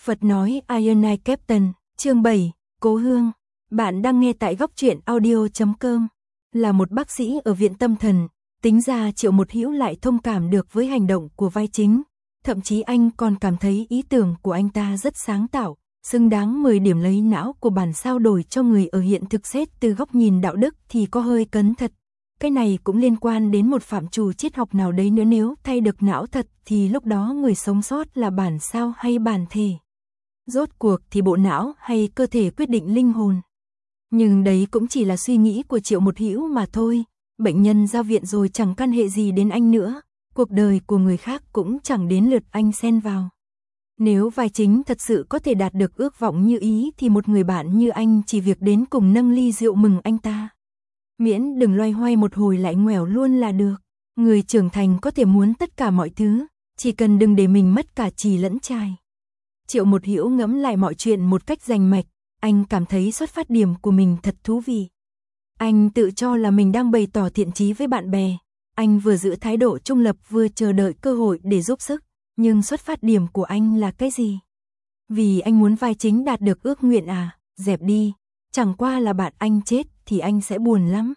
Phật nói Iron Eye Captain, chương 7, Cố Hương. Bạn đang nghe tại góc truyện audio.com. Là một bác sĩ ở viện tâm thần, tính ra Triệu Một Hữu lại thông cảm được với hành động của vai chính. Thậm chí anh còn cảm thấy ý tưởng của anh ta rất sáng tạo, xứng đáng 10 điểm lấy não của bản sao đổi cho người ở hiện thực. Xét từ góc nhìn đạo đức thì có hơi cấn thật. Cái này cũng liên quan đến một phạm trù triết học nào đấy nữa, nếu thay được não thật thì lúc đó người sống sót là bản sao hay bản thể? Rốt cuộc thì bộ não hay cơ thể quyết định linh hồn. Nhưng đấy cũng chỉ là suy nghĩ của Triệu Một Hữu mà thôi. Bệnh nhân ra viện rồi chẳng căn hệ gì đến anh nữa. Cuộc đời của người khác cũng chẳng đến lượt anh xen vào. Nếu vai chính thật sự có thể đạt được ước vọng như ý thì một người bạn như anh chỉ việc đến cùng nâng ly rượu mừng anh ta. Miễn đừng loay hoay một hồi lại ngoẻo luôn là được. Người trưởng thành có thể muốn tất cả mọi thứ, chỉ cần đừng để mình mất cả chì lẫn chài. Triệu Một Hữu ngẫm lại mọi chuyện một cách rành mạch, anh cảm thấy xuất phát điểm của mình thật thú vị. Anh tự cho là mình đang bày tỏ thiện chí với bạn bè, anh vừa giữ thái độ trung lập vừa chờ đợi cơ hội để giúp sức, nhưng xuất phát điểm của anh là cái gì? Vì anh muốn vai chính đạt được ước nguyện à? Dẹp đi, chẳng qua là bạn anh chết thì anh sẽ buồn lắm.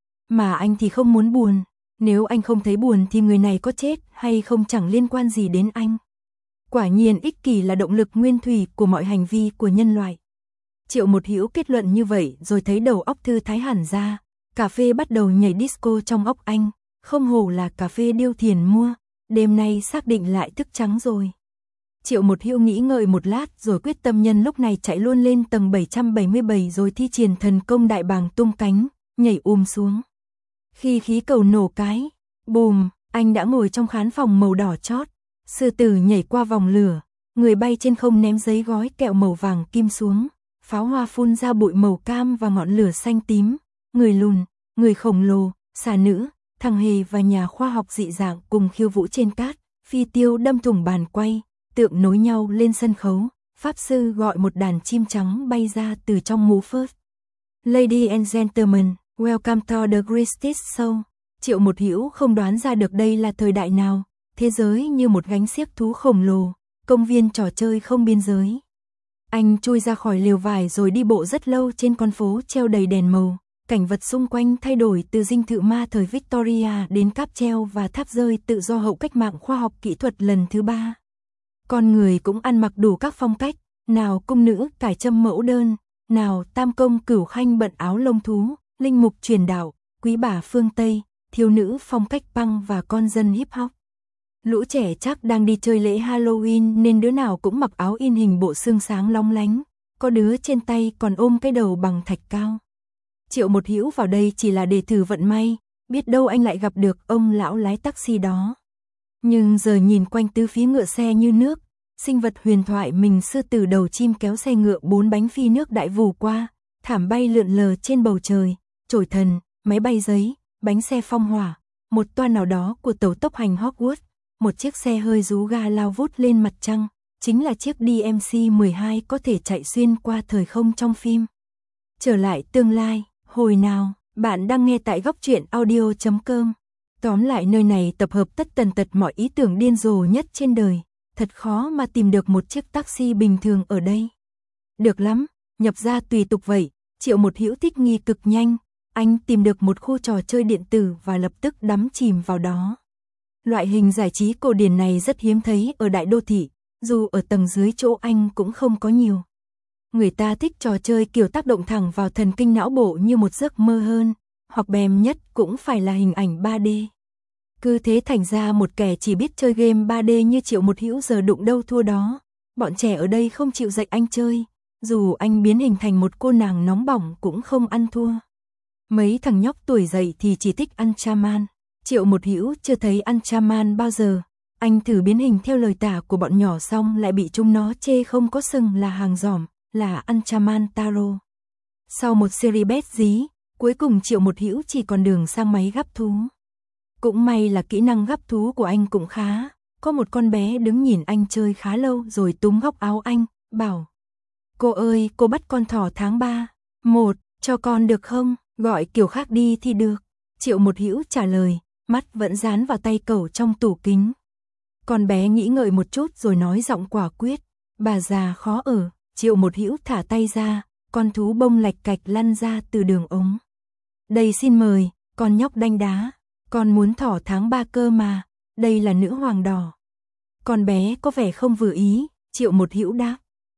Mà anh thì không muốn buồn, nếu anh không thấy buồn thì người này có chết hay không chẳng liên quan gì đến anh. Quả nhiên ích kỷ là động lực nguyên thủy của mọi hành vi của nhân loại. Triệu Một Hữu kết luận như vậy rồi thấy đầu óc thư thái hẳn ra. Cà phê bắt đầu nhảy disco trong óc anh, không hổ là cà phê Điêu Thiền mua, đêm nay xác định lại thức trắng rồi. Triệu Một Hữu nghĩ ngợi một lát rồi quyết tâm nhân lúc này chạy luôn lên tầng 777 rồi thi triển thần công đại bàng tung cánh, nhảy xuống. Khi khí cầu nổ cái, bùm, anh đã ngồi trong khán phòng màu đỏ chót. Sư tử nhảy qua vòng lửa, người bay trên không ném giấy gói kẹo màu vàng kim xuống, pháo hoa phun ra bụi màu cam và ngọn lửa xanh tím, người lùn, người khổng lồ, xà nữ, thằng hề và nhà khoa học dị dạng cùng khiêu vũ trên cát, phi tiêu đâm thủng bàn quay, tượng nối nhau lên sân khấu, pháp sư gọi một đàn chim trắng bay ra từ trong mũ phớt. Ladies and gentlemen, welcome to the greatest show. Triệu Một Hữu không đoán ra được đây là thời đại nào. Thế giới như một gánh xiếc thú khổng lồ, công viên trò chơi không biên giới. Anh chui ra khỏi lều vải rồi đi bộ rất lâu trên con phố treo đầy đèn màu. Cảnh vật xung quanh thay đổi từ dinh thự ma thời Victoria đến cáp treo và tháp rơi tự do hậu cách mạng khoa học kỹ thuật lần thứ 3. Con người cũng ăn mặc đủ các phong cách, nào cung nữ cải trâm mẫu đơn, nào tam công cửu khanh bận áo lông thú, linh mục truyền đạo, quý bà phương Tây, thiếu nữ phong cách punk và con dân hip hop. Lũ trẻ chắc đang đi chơi lễ Halloween nên đứa nào cũng mặc áo in hình bộ xương sáng long lánh, có đứa trên tay còn ôm cái đầu bằng thạch cao. Triệu Một Hữu vào đây chỉ là để thử vận may, biết đâu anh lại gặp được ông lão lái taxi đó. Nhưng giờ nhìn quanh tứ phía ngựa xe như nước, sinh vật huyền thoại mình sư tử đầu chim kéo xe ngựa 4 bánh phi nước đại vù qua, thảm bay lượn lờ trên bầu trời, chổi thần, máy bay giấy, bánh xe phong hỏa, một toa nào đó của tàu tốc hành Hogwarts. Một chiếc xe hơi rú ga lao vút lên mặt trăng, chính là chiếc DMC-12 có thể chạy xuyên qua thời không trong phim. Trở lại tương lai, hồi nào, bạn đang nghe tại góc truyện audio.com. Tóm lại nơi này tập hợp tất tần tật mọi ý tưởng điên rồ nhất trên đời, thật khó mà tìm được một chiếc taxi bình thường ở đây. Được lắm, nhập ra tùy tục vậy, Triệu Một Hữu thích nghi cực nhanh, anh tìm được một khu trò chơi điện tử và lập tức đắm chìm vào đó. Loại hình giải trí cổ điển này rất hiếm thấy ở đại đô thị, dù ở tầng dưới chỗ anh cũng không có nhiều. Người ta thích trò chơi kiểu tác động thẳng vào thần kinh não bộ như một giấc mơ hơn, hoặc bèm nhất cũng phải là hình ảnh 3D. Cứ thế thành ra một kẻ chỉ biết chơi game 3D như Triệu Một Hữu giờ đụng đâu thua đó. Bọn trẻ ở đây không chịu dạy anh chơi, dù anh biến hình thành một cô nàng nóng bỏng cũng không ăn thua. Mấy thằng nhóc tuổi dậy thì chỉ thích ăn chaman. Triệu Một Hữu chưa thấy ăn chaman bao giờ, anh thử biến hình theo lời tả của bọn nhỏ xong lại bị chúng nó chê không có sừng là hàng giỏm, là ăn chaman taro. Sau một series bét dí, cuối cùng Triệu Một Hữu chỉ còn đường sang máy gắp thú. Cũng may là kỹ năng gắp thú của anh cũng khá, có một con bé đứng nhìn anh chơi khá lâu rồi túm góc áo anh, bảo: "Cô ơi, cô bắt con thỏ tháng 3, 1, cho con được không, gọi kiểu khác đi thì được." Triệu Một Hữu trả lời, mắt vẫn dán vào tay cẩu trong tủ kính. Con bé nghĩ ngợi một chút rồi nói giọng quả quyết: Bà già khó ở, Triệu Một Hữu thả tay ra, con thú bông lạch cạch lăn ra từ đường ống. Đây xin mời, con nhóc đanh đá, con muốn thỏ tháng 3 cơ mà, đây là nữ hoàng đỏ. Con bé có vẻ không vừa ý, Triệu Một Hữu đáp.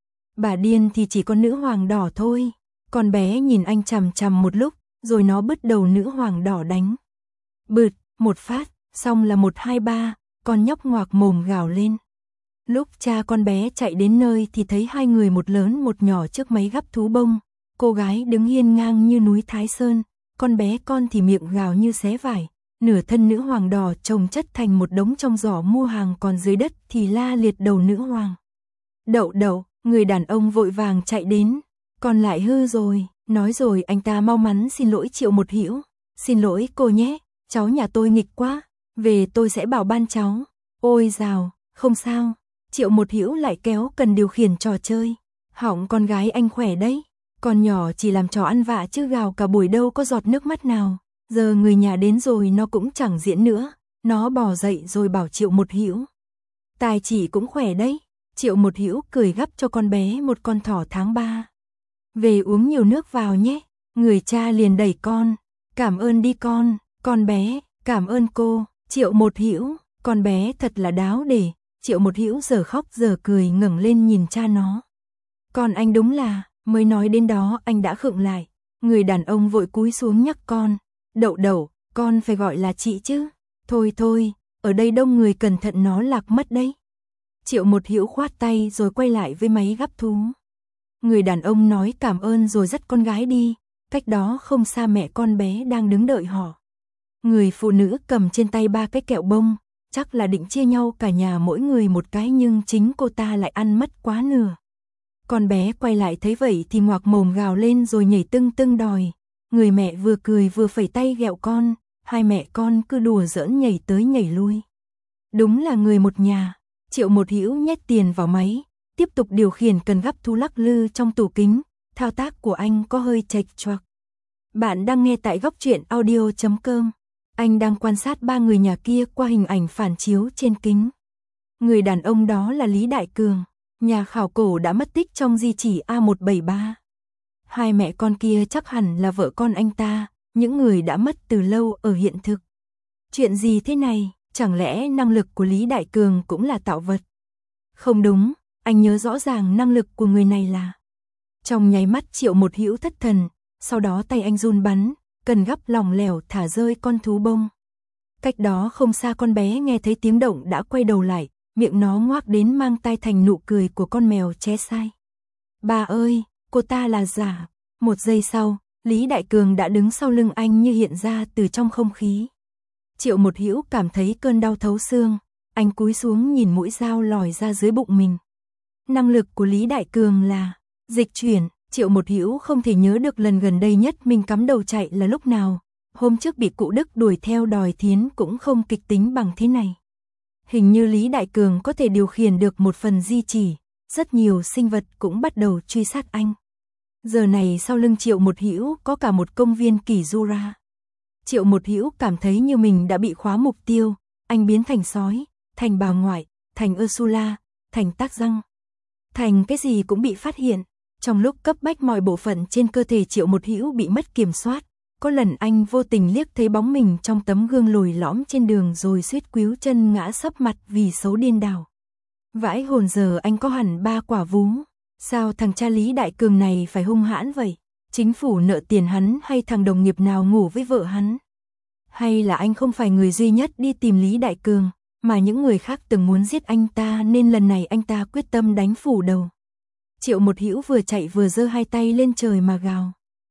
Bà điên thì chỉ có nữ hoàng đỏ thôi. Con bé nhìn anh chằm chằm một lúc, rồi nó bứt đầu nữ hoàng đỏ đánh. Bụt, một phát, xong là 1 2 3, con nhóc ngoạc mồm gào lên. Lúc cha con bé chạy đến nơi thì thấy hai người một lớn một nhỏ trước máy gắp thú bông. Cô gái đứng hiên ngang như núi Thái Sơn, con bé con thì miệng gào như xé vải. Nửa thân nữ hoàng đỏ chồng chất thành một đống trong giỏ mua hàng, còn dưới đất thì la liệt đầu nữ hoàng. Đậu đậu, người đàn ông vội vàng chạy đến. Con lại hư rồi, nói rồi anh ta mau mắn xin lỗi Triệu Một Hữu. Xin lỗi cô nhé, cháu nhà tôi nghịch quá, về tôi sẽ bảo ban cháu. Ôi dào, không sao. Triệu Một Hữu lại kéo cần điều khiển trò chơi. Hỏng con gái anh khỏe đấy, con nhỏ chỉ làm trò ăn vạ chứ gào cả buổi đâu có giọt nước mắt nào. Giờ người nhà đến rồi nó cũng chẳng diễn nữa. Nó bò dậy rồi bảo Triệu Một Hữu. Tài chỉ cũng khỏe đấy. Triệu Một Hữu cười gắp cho con bé một con thỏ tháng 3. Về uống nhiều nước vào nhé. Người cha liền đẩy con. Cảm ơn đi con bé, cảm ơn cô. Triệu Một Hữu, con bé thật là đáo để. Triệu Một Hữu giờ khóc giờ cười ngẩng lên nhìn cha nó. Con anh đúng là, mới nói đến đó anh đã khựng lại. Người đàn ông vội cúi xuống nhắc con. Đậu đậu, con phải gọi là chị chứ. Thôi thôi, ở đây đông người cẩn thận nó lạc mất đấy. Triệu Một Hữu khoát tay rồi quay lại với máy gắp thú. Người đàn ông nói cảm ơn rồi dắt con gái đi. Cách đó không xa mẹ con bé đang đứng đợi họ. Người phụ nữ cầm trên tay 3 cái kẹo bông, chắc là định chia nhau cả nhà mỗi người một cái, nhưng chính cô ta lại ăn mất quá nửa. Con bé quay lại thấy vậy thì ngoạc mồm gào lên rồi nhảy tưng tưng đòi. Người mẹ vừa cười vừa phẩy tay ghẹo con, hai mẹ con cứ đùa giỡn nhảy tới nhảy lui. Đúng là người một nhà. Triệu Một Hữu nhét tiền vào máy, tiếp tục điều khiển cần gắp thú lắc lư trong tủ kính. Thao tác của anh có hơi chệch choạc. Bạn đang nghe tại góc truyện audio.com. Anh đang quan sát 3 người nhà kia qua hình ảnh phản chiếu trên kính. Người đàn ông đó là Lý Đại Cường, nhà khảo cổ đã mất tích trong di chỉ A173. Hai mẹ con kia chắc hẳn là vợ con anh ta, những người đã mất từ lâu ở hiện thực. Chuyện gì thế này, chẳng lẽ năng lực của Lý Đại Cường cũng là tạo vật? Không đúng, anh nhớ rõ ràng năng lực của người này là. Trong nháy mắt Triệu Một Hữu thất thần, sau đó tay anh run bắn, cần gắp lỏng lẻo thả rơi con thú bông. Cách đó không xa con bé nghe thấy tiếng động đã quay đầu lại, miệng nó ngoác đến mang tai thành nụ cười của con mèo ché sai. Bà ơi, cô ta là giả. Một giây sau, Lý Đại Cường đã đứng sau lưng anh như hiện ra từ trong không khí. Triệu Một Hữu cảm thấy cơn đau thấu xương, anh cúi xuống nhìn mũi dao lòi ra dưới bụng mình. Năng lực của Lý Đại Cường là dịch chuyển. Triệu Một Hữu không thể nhớ được lần gần đây nhất mình cắm đầu chạy là lúc nào. Hôm trước bị cụ Đức đuổi theo đòi thiến cũng không kịch tính bằng thế này. Hình như Lý Đại Cường có thể điều khiển được một phần di chỉ, rất nhiều sinh vật cũng bắt đầu truy sát anh. Giờ này sau lưng Triệu Một Hữu có cả một công viên kỳ Jura. Triệu Một Hữu cảm thấy như mình đã bị khóa mục tiêu, anh biến thành sói, thành bà ngoại, thành Ursula, thành Tác Răng. Thành cái gì cũng bị phát hiện. Trong lúc cấp bách mọi bộ phận trên cơ thể Triệu Một Hữu bị mất kiểm soát, có lần anh vô tình liếc thấy bóng mình trong tấm gương lồi lõm trên đường rồi suýt quýu chân ngã sấp mặt vì xấu điên đảo. Vãi hồn, giờ anh có hẳn 3 quả vú. Sao thằng cha Lý Đại Cường này phải hung hãn vậy? Chính phủ nợ tiền hắn hay thằng đồng nghiệp nào ngủ với vợ hắn? Hay là anh không phải người duy nhất đi tìm Lý Đại Cường, mà những người khác từng muốn giết anh ta nên lần này anh ta quyết tâm đánh phủ đầu? Triệu Một Hữu vừa chạy vừa giơ hai tay lên trời mà gào.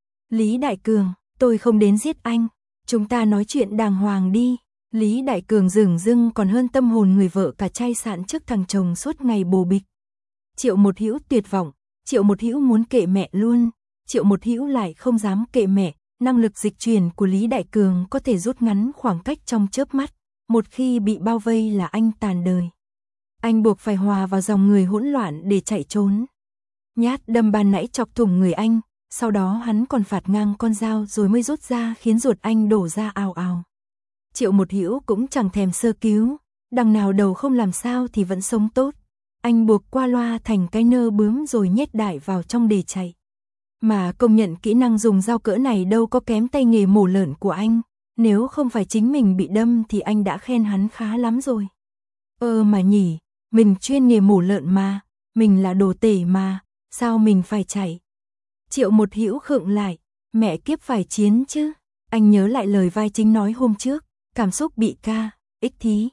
Lý Đại Cường, tôi không đến giết anh, chúng ta nói chuyện đàng hoàng đi. Lý Đại Cường dửng dưng còn hơn tâm hồn người vợ cả chai sạn trước thằng chồng suốt ngày bồ bịch. Triệu Một Hữu tuyệt vọng, Triệu Một Hữu muốn kệ mẹ luôn, Triệu Một Hữu lại không dám kệ mẹ. Năng lực dịch chuyển của Lý Đại Cường có thể rút ngắn khoảng cách trong chớp mắt, một khi bị bao vây là anh tàn đời. Anh buộc phải hòa vào dòng người hỗn loạn để chạy trốn. Nhát đâm ban nãy chọc thủng người anh, sau đó hắn còn phạt ngang con dao rồi mới rút ra khiến ruột anh đổ ra ào ào. Triệu Một Hữu cũng chẳng thèm sơ cứu, đằng nào đầu không làm sao thì vẫn sống tốt. anh buộc qua loa thành cái nơ bướm rồi nhét đại vào trong để chạy. Mà công nhận kỹ năng dùng dao cỡ này đâu có kém tay nghề mổ lợn của anh, nếu không phải chính mình bị đâm thì anh đã khen hắn khá lắm rồi. Mà nhỉ, mình chuyên nghề mổ lợn mà, mình là đồ tể mà, sao mình phải chạy? Triệu Một Hữu khựng lại, mẹ kiếp phải chiến chứ. Anh nhớ lại lời vai chính nói hôm trước, cảm xúc bị ích thí.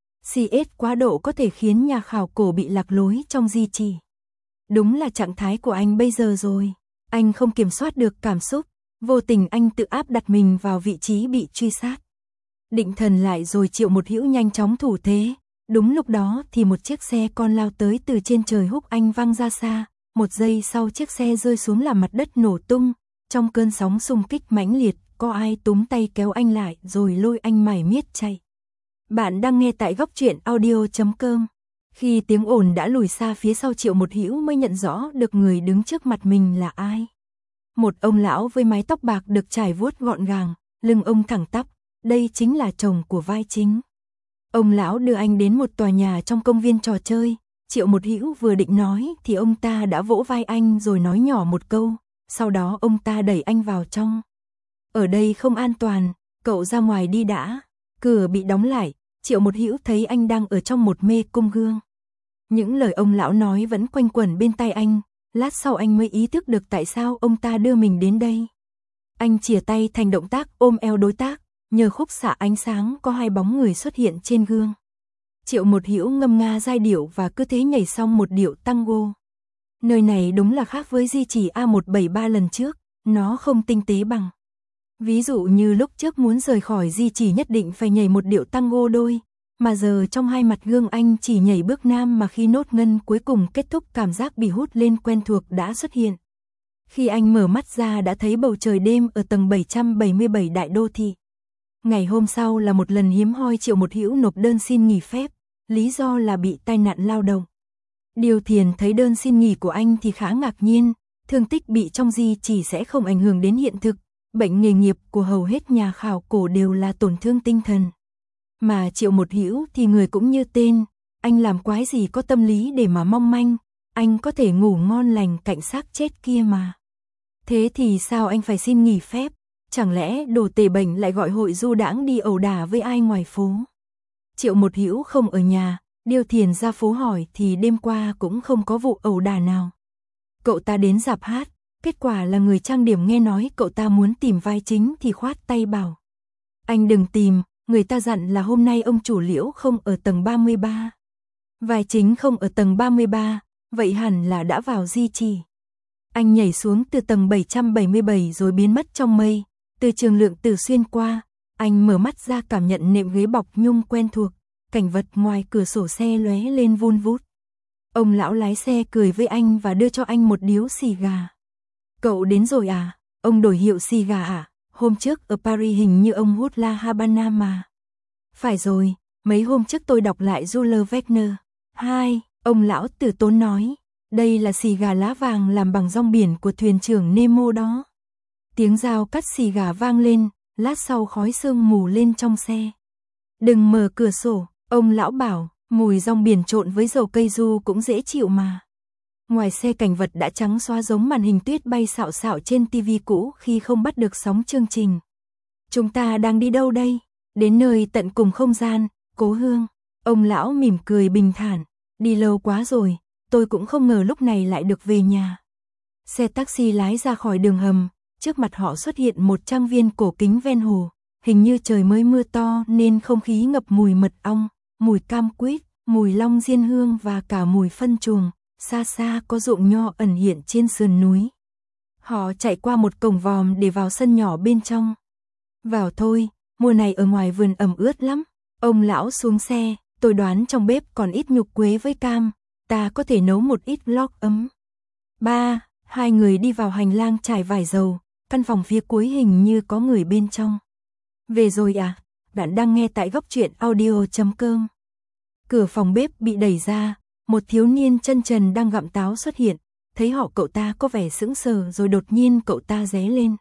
CS quá độ có thể khiến nhà khảo cổ bị lạc lối trong di chỉ. Đúng là trạng thái của anh bây giờ rồi. Anh không kiểm soát được cảm xúc, vô tình anh tự áp đặt mình vào vị trí bị truy sát. Định thần lại rồi Triệu Một Hữu nhanh chóng thủ thế. Đúng lúc đó thì một chiếc xe con lao tới từ trên trời húc anh văng ra xa. Một giây sau chiếc xe rơi xuống làm mặt đất nổ tung. Trong cơn sóng xung kích mãnh liệt, có ai túm tay kéo anh lại rồi lôi anh mải miết chạy. Bạn đang nghe tại góc truyện audio.com. Khi tiếng ồn đã lùi xa phía sau Triệu Một Hữu mới nhận rõ được người đứng trước mặt mình là ai. Một ông lão với mái tóc bạc được trải vuốt gọn gàng, lưng ông thẳng tắp, đây chính là chồng của vai chính. Ông lão đưa anh đến một tòa nhà trong công viên trò chơi, Triệu Một Hữu vừa định nói thì ông ta đã vỗ vai anh rồi nói nhỏ một câu, sau đó ông ta đẩy anh vào trong. Ở đây không an toàn, cậu ra ngoài đi đã. Cửa bị đóng lại, Triệu Một Hữu thấy anh đang ở trong một mê cung gương. Những lời ông lão nói vẫn quanh quẩn bên tai anh, lát sau anh mới ý thức được tại sao ông ta đưa mình đến đây. Anh chìa tay thành động tác ôm eo đối tác, nhờ khúc xạ ánh sáng có hai bóng người xuất hiện trên gương. Triệu Một Hữu ngâm nga giai điệu và cứ thế nhảy xong một điệu tango. Nơi này đúng là khác với di chỉ A173 lần trước, nó không tinh tế bằng. Ví dụ như lúc trước muốn rời khỏi di chỉ nhất định phải nhảy một điệu tango đôi, mà giờ trong hai mặt gương anh chỉ nhảy bước nam mà khi nốt ngân cuối cùng kết thúc cảm giác bị hút lên quen thuộc đã xuất hiện. Khi anh mở mắt ra đã thấy bầu trời đêm ở tầng 777 đại đô thị. Ngày hôm sau là một lần hiếm hoi Triệu Một Hữu nộp đơn xin nghỉ phép, lý do là bị tai nạn lao động. Điều Thiền thấy đơn xin nghỉ của anh thì khá ngạc nhiên, thương tích bị trong di chỉ sẽ không ảnh hưởng đến hiện thực, bệnh nghề nghiệp của hầu hết nhà khảo cổ đều là tổn thương tinh thần. Mà Triệu Một Hữu thì người cũng như tên, anh làm quái gì có tâm lý để mà mong manh, anh có thể ngủ ngon lành cạnh xác chết kia mà. Thế thì sao anh phải xin nghỉ phép, chẳng lẽ đồ tể bệnh lại gọi hội du đãng đi ẩu đả với ai ngoài phố? Triệu Một Hữu không ở nhà, Điều Thiền ra phố hỏi thì đêm qua cũng không có vụ ẩu đả nào. Cậu ta đến rạp hát, kết quả là người trang điểm nghe nói cậu ta muốn tìm vai chính thì khoát tay bảo. Anh đừng tìm, người ta dặn là hôm nay ông chủ Liễu không ở tầng 33. Vai chính không ở tầng 33, vậy hẳn là đã vào di trì. Anh nhảy xuống từ tầng 777 rồi biến mất trong mây, từ Trường Lượng Tử xuyên qua, anh mở mắt ra cảm nhận nệm ghế bọc nhung quen thuộc, cảnh vật ngoài cửa sổ xe lóe lên vun vút. Ông lão lái xe cười với anh và đưa cho anh một điếu xì gà. Cậu đến rồi à? Ông đổi hiệu xì gà à? Hôm trước ở Paris hình như ông hút La Habana mà. Phải rồi, mấy hôm trước tôi đọc lại Jules Verne. Ông lão tử tốn nói, đây là xì gà lá vàng làm bằng rong biển của thuyền trưởng Nemo đó. Tiếng dao cắt xì gà vang lên, lát sau khói sương mù lên trong xe. Đừng mở cửa sổ, ông lão bảo, mùi rong biển trộn với dầu cây du cũng dễ chịu mà. Ngoài xe cảnh vật đã trắng xóa giống màn hình tuyết bay xạo xạo trên tivi cũ khi không bắt được sóng chương trình. Chúng ta đang đi đâu đây? Đến nơi tận cùng không gian, Cố Hương. Ông lão mỉm cười bình thản. Đi lâu quá rồi, tôi cũng không ngờ lúc này lại được về nhà. Xe taxi lái ra khỏi đường hầm, trước mặt họ xuất hiện một trang viên cổ kính ven hồ. Hình như trời mới mưa to nên không khí ngập mùi mật ong, mùi cam quýt, mùi long diên hương và cả mùi phân chuồng. Xa xa có ruộng nho ẩn hiện trên sườn núi. Họ chạy qua một cổng vòm để vào sân nhỏ bên trong. Vào thôi, mùa này ở ngoài vườn ẩm ướt lắm. Ông lão xuống xe, tôi đoán trong bếp còn ít nhục quế với cam, ta có thể nấu một ít log ấm. Hai người đi vào hành lang trải vải dầu, căn phòng phía cuối hình như có người bên trong. Về rồi à? Bạn đang nghe tại góc truyện audio.com. Cửa phòng bếp bị đẩy ra. Một thiếu niên chân trần đang gặm táo xuất hiện, thấy họ cậu ta có vẻ sững sờ rồi đột nhiên cậu ta ré lên.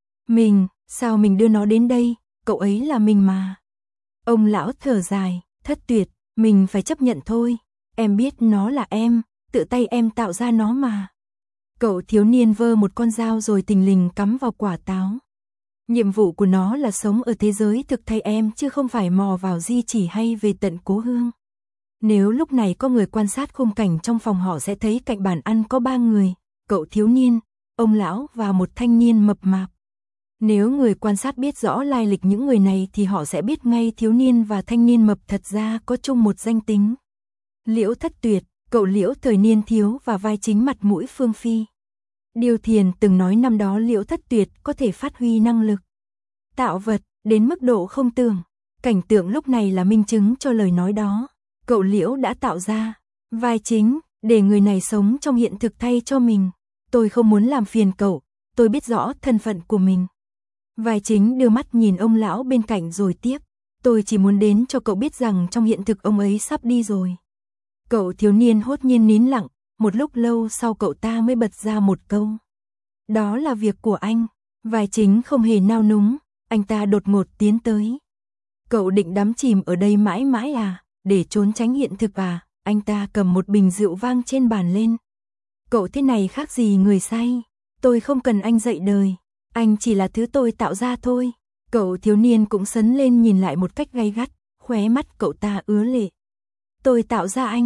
Sao mình đưa nó đến đây, cậu ấy là mình mà. Ông lão thở dài, thất tuyệt, mình phải chấp nhận thôi. Em biết nó là em, tự tay em tạo ra nó mà. Cậu thiếu niên vơ một con dao rồi tình lình cắm vào quả táo. Nhiệm vụ của nó là sống ở thế giới thực thay em chứ không phải mò vào di chỉ hay về tận cố hương. Nếu lúc này có người quan sát khung cảnh trong phòng họ sẽ thấy cạnh bàn ăn có 3 người, cậu thiếu niên, ông lão và một thanh niên mập mạp. Nếu người quan sát biết rõ lai lịch những người này thì họ sẽ biết ngay thiếu niên và thanh niên mập thật ra có chung một danh tính. Liễu Thất Tuyệt, cậu Liễu thời niên thiếu và vai chính mặt mũi phương phi. Điêu Thiền từng nói năm đó Liễu Thất Tuyệt có thể phát huy năng lực tạo vật đến mức độ không tưởng. Cảnh tượng lúc này là minh chứng cho lời nói đó. Cậu Liễu đã tạo ra vai chính để người này sống trong hiện thực thay cho mình. Tôi không muốn làm phiền cậu, tôi biết rõ thân phận của mình. Vai chính đưa mắt nhìn ông lão bên cạnh rồi tiếp. Tôi chỉ muốn đến cho cậu biết rằng trong hiện thực ông ấy sắp đi rồi. Cậu thiếu niên hốt nhiên nín lặng, một lúc lâu sau cậu ta mới bật ra một câu. Đó là việc của anh. Vai chính không hề nao núng, anh ta đột ngột tiến tới. Cậu định đắm chìm ở đây mãi mãi à, để trốn tránh hiện thực à? Anh ta cầm một bình rượu vang trên bàn lên. Cậu thế này khác gì người say. Tôi không cần anh dạy đời, anh chỉ là thứ tôi tạo ra thôi. Cậu thiếu niên cũng sấn lên nhìn lại một cách gay gắt, khóe mắt cậu ta ứa lệ. Tôi tạo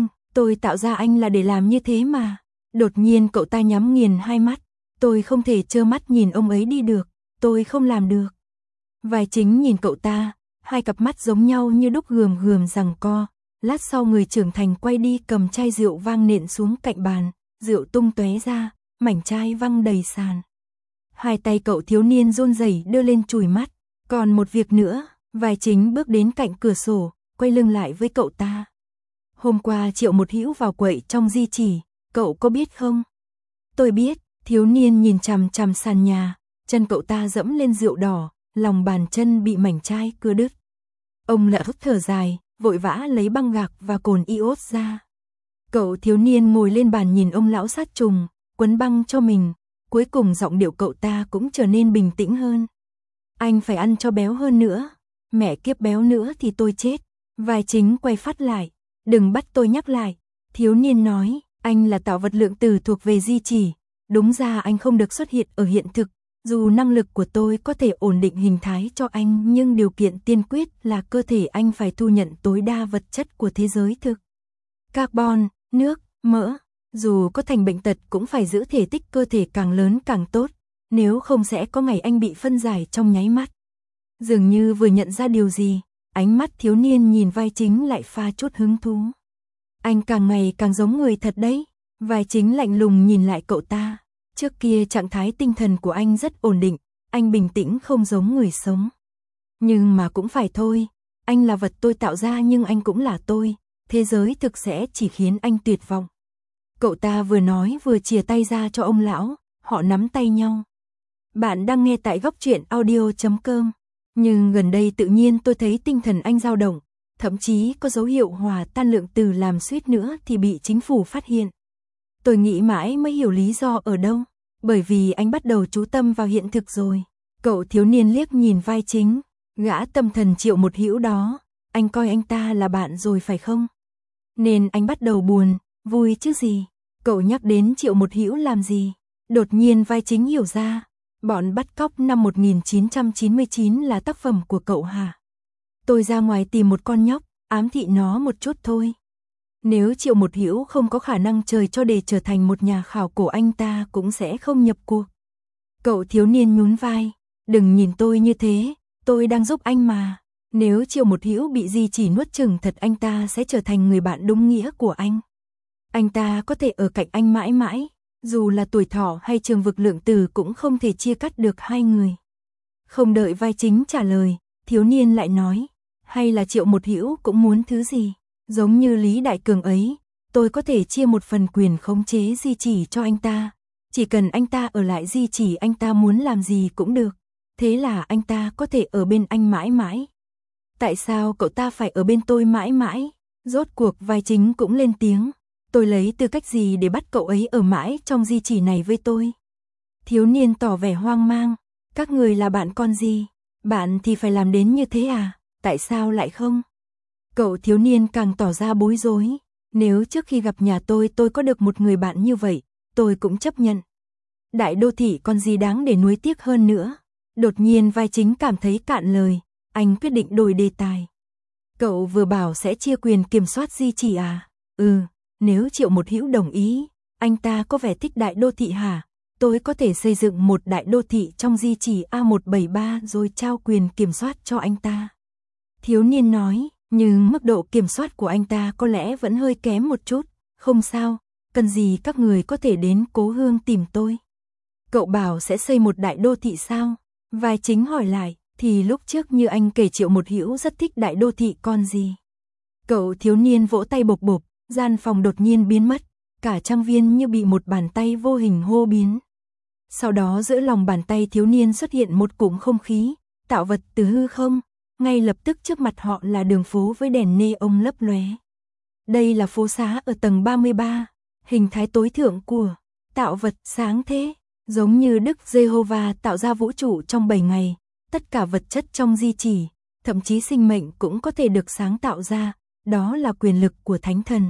ra anh là để làm như thế mà. Đột nhiên cậu ta nhắm nghiền hai mắt. Tôi không thể trơ mắt nhìn ông ấy đi được, tôi không làm được. Vai chính nhìn cậu ta, hai cặp mắt giống nhau như đúc gườm gườm giằng co. Lát sau người trưởng thành quay đi cầm chai rượu vang nện xuống cạnh bàn, rượu tung tóe ra, mảnh chai văng đầy sàn. Hai tay cậu thiếu niên run rẩy đưa lên chùi mắt. Còn một việc nữa, vai chính bước đến cạnh cửa sổ, quay lưng lại với cậu ta. Hôm qua Triệu Một Hữu vào quậy trong di chỉ, cậu có biết không? Tôi biết. Thiếu niên nhìn chằm chằm sàn nhà, chân cậu ta dẫm lên rượu đỏ, lòng bàn chân bị mảnh chai cưa đứt. Ông lạ hút thở dài, vội vã lấy băng gạc và cồn iốt ra. Cậu thiếu niên ngồi lên bàn nhìn ông lão sát trùng, quấn băng cho mình, cuối cùng giọng điệu cậu ta cũng trở nên bình tĩnh hơn. Anh phải ăn cho béo hơn nữa, mẹ kiếp béo nữa thì tôi chết. Vai chính quay phát lại, đừng bắt tôi nhắc lại. Thiếu niên nói, anh là tạo vật lượng tử thuộc về di chỉ. Đúng ra anh không được xuất hiện ở hiện thực, dù năng lực của tôi có thể ổn định hình thái cho anh nhưng điều kiện tiên quyết là cơ thể anh phải thu nhận tối đa vật chất của thế giới thực. Carbon, nước, mỡ, dù có thành bệnh tật cũng phải giữ thể tích cơ thể càng lớn càng tốt, nếu không sẽ có ngày anh bị phân giải trong nháy mắt. Dường như vừa nhận ra điều gì, ánh mắt thiếu niên nhìn vai chính lại pha chút hứng thú. Anh càng ngày càng giống người thật đấy. Vai chính lạnh lùng nhìn lại cậu ta. Trước kia trạng thái tinh thần của anh rất ổn định, anh bình tĩnh không giống người sống. Nhưng mà cũng phải thôi, anh là vật tôi tạo ra nhưng anh cũng là tôi, thế giới thực sẽ chỉ khiến anh tuyệt vọng. Cậu ta vừa nói vừa chìa tay ra cho ông lão, họ nắm tay nhau. Bạn đang nghe tại Góc Truyện Audio.com. Nhưng gần đây tự nhiên tôi thấy tinh thần anh dao động, thậm chí có dấu hiệu hòa tan lượng từ làm suýt nữa thì bị chính phủ phát hiện. Tôi nghĩ mãi mới hiểu lý do ở đâu, bởi vì anh bắt đầu chú tâm vào hiện thực rồi. Cậu thiếu niên liếc nhìn vai chính, gã tâm thần Triệu Một Hữu đó, anh coi anh ta là bạn rồi phải không? Nên anh bắt đầu buồn, vui chứ gì? Cậu nhắc đến Triệu Một Hữu làm gì? Đột nhiên vai chính hiểu ra, bọn bắt cóc năm 1999 là tác phẩm của cậu hả? Tôi ra ngoài tìm một con nhóc, ám thị nó một chút thôi. Nếu Triệu Một Hữu không có khả năng trời cho để trở thành một nhà khảo cổ anh ta cũng sẽ không nhập cuộc. Cậu thiếu niên nhún vai, đừng nhìn tôi như thế, tôi đang giúp anh mà. Nếu Triệu Một Hữu bị di chỉ nuốt chửng thật anh ta sẽ trở thành người bạn đúng nghĩa của anh. Anh ta có thể ở cạnh anh mãi mãi, dù là tuổi thọ hay trường vực lượng tử cũng không thể chia cắt được hai người. Không đợi vai chính trả lời, thiếu niên lại nói, hay là Triệu Một Hữu cũng muốn thứ gì? Giống như Lý Đại Cường ấy, tôi có thể chia một phần quyền khống chế di chỉ cho anh ta. Chỉ cần anh ta ở lại di chỉ anh ta muốn làm gì cũng được. Thế là anh ta có thể ở bên anh mãi mãi. Tại sao cậu ta phải ở bên tôi mãi mãi? Rốt cuộc vai chính cũng lên tiếng. Tôi lấy tư cách gì để bắt cậu ấy ở mãi trong di chỉ này với tôi? Thiếu niên tỏ vẻ hoang mang. Các người là bạn con gì? Bạn thì phải làm đến như thế à? Tại sao lại không? Cậu thiếu niên càng tỏ ra bối rối. Nếu trước khi gặp nhà tôi có được một người bạn như vậy, tôi cũng chấp nhận. Đại đô thị còn gì đáng để nuối tiếc hơn nữa. Đột nhiên vai chính cảm thấy cạn lời, anh quyết định đổi đề tài. Cậu vừa bảo sẽ chia quyền kiểm soát Di Chỉ à? Nếu Triệu Một Hữu đồng ý, anh ta có vẻ thích đại đô thị hả? Tôi có thể xây dựng một đại đô thị trong Di Chỉ A173 rồi trao quyền kiểm soát cho anh ta. Thiếu niên nói, nhưng mức độ kiểm soát của anh ta có lẽ vẫn hơi kém một chút. Không sao, cần gì các người có thể đến Cố Hương tìm tôi. Cậu bảo sẽ xây một đại đô thị sao? Vai chính hỏi lại, thì lúc trước như anh kể Triệu Một Hữu rất thích đại đô thị con gì. Cậu thiếu niên vỗ tay bộp bộp, gian phòng đột nhiên biến mất, cả trang viên như bị một bàn tay vô hình hô biến. Sau đó giữa lòng bàn tay thiếu niên xuất hiện một cụm không khí, tạo vật từ hư không, ngay lập tức trước mặt họ là đường phố với đèn neon lấp lóe. Đây là phố xá ở tầng 33, hình thái tối thượng của tạo vật sáng thế, giống như Đức Giê-hô-va tạo ra vũ trụ trong 7 ngày, tất cả vật chất trong Di Chỉ, thậm chí sinh mệnh cũng có thể được sáng tạo ra, đó là quyền lực của Thánh Thần.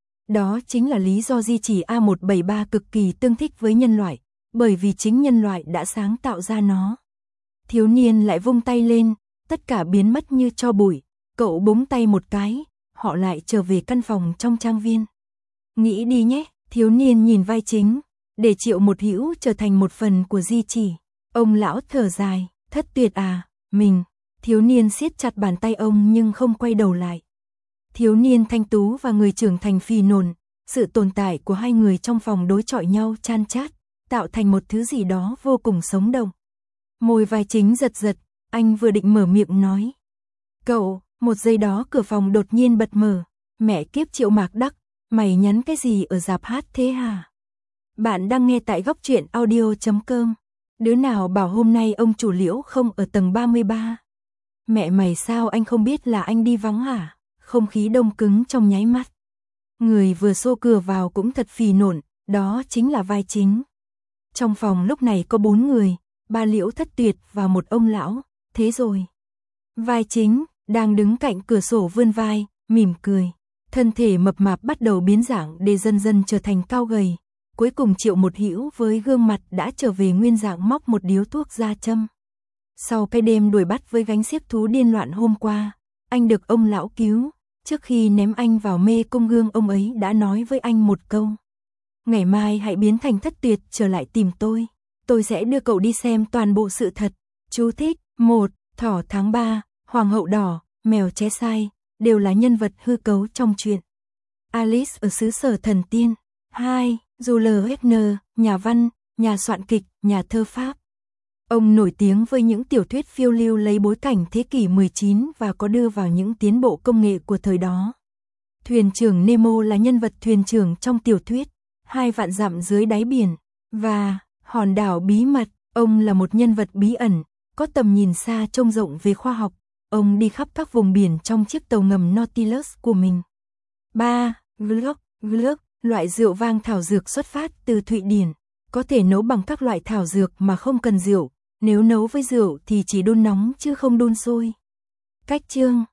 Đó chính là lý do Di Chỉ A173 cực kỳ tương thích với nhân loại, bởi vì chính nhân loại đã sáng tạo ra nó. Thiếu niên lại vung tay lên, tất cả biến mất như tro bụi, cậu búng tay một cái, họ lại trở về căn phòng trong trang viên. Nghĩ đi nhé, thiếu niên nhìn vai chính, để Triệu Một Hữu trở thành một phần của Di Chỉ. Ông lão thở dài, thất tuyệt à, mình. Thiếu niên siết chặt bàn tay ông nhưng không quay đầu lại. Thiếu niên thanh tú và người trưởng thành phì nồn, sự tồn tại của hai người trong phòng đối chọi nhau chan chát, tạo thành một thứ gì đó vô cùng sống động. Môi vai chính giật giật, anh vừa định mở miệng nói. Cậu, một giây đó cửa phòng đột nhiên bật mở. Mẹ kiếp Triệu Mạc Đắc, mày nhắn cái gì ở rạp hát thế hả? Bạn đang nghe tại góc truyện audio.com. Đứa nào bảo hôm nay ông chủ Liễu không ở tầng 33? Mẹ mày sao anh không biết là anh đi vắng hả? Không khí đông cứng trong nháy mắt. Người vừa xô cửa vào cũng thật phì nổn, đó chính là vai chính. Trong phòng lúc này có 4 người, 3 Liễu Thất Tuyệt và một ông lão, thế rồi. Vai chính, đang đứng cạnh cửa sổ vươn vai, mỉm cười. Thân thể mập mạp bắt đầu biến dạng để dần dần trở thành cao gầy. Cuối cùng Triệu Một Hữu với gương mặt đã trở về nguyên dạng móc một điếu thuốc ra châm. Sau cái đêm đuổi bắt với gánh xiếc thú điên loạn hôm qua, anh được ông lão cứu. Trước khi ném anh vào mê cung gương ông ấy đã nói với anh một câu. Ngày mai hãy biến thành Thất Tuyệt trở lại tìm tôi. Tôi sẽ đưa cậu đi xem toàn bộ sự thật. Chú thích, 1. Thỏ tháng 3, Hoàng hậu đỏ, mèo ché sai, đều là nhân vật hư cấu trong truyện Alice ở xứ sở thần tiên. 2. Jules Verne, nhà văn, nhà soạn kịch, nhà thơ Pháp. Ông nổi tiếng với những tiểu thuyết phiêu lưu lấy bối cảnh thế kỷ 19 và có đưa vào những tiến bộ công nghệ của thời đó. Thuyền trưởng Nemo là nhân vật thuyền trưởng trong tiểu thuyết 2.000 dặm dưới đáy biển và Hòn đảo bí mật. Ông là một nhân vật bí ẩn, có tầm nhìn xa trông rộng về khoa học. Ông đi khắp các vùng biển trong chiếc tàu ngầm Nautilus của mình. 3. Glögg, loại rượu vang thảo dược xuất phát từ Thụy Điển. Có thể nấu bằng các loại thảo dược mà không cần rượu. Nếu nấu với rượu thì chỉ đun nóng chứ không đun sôi. Cách chương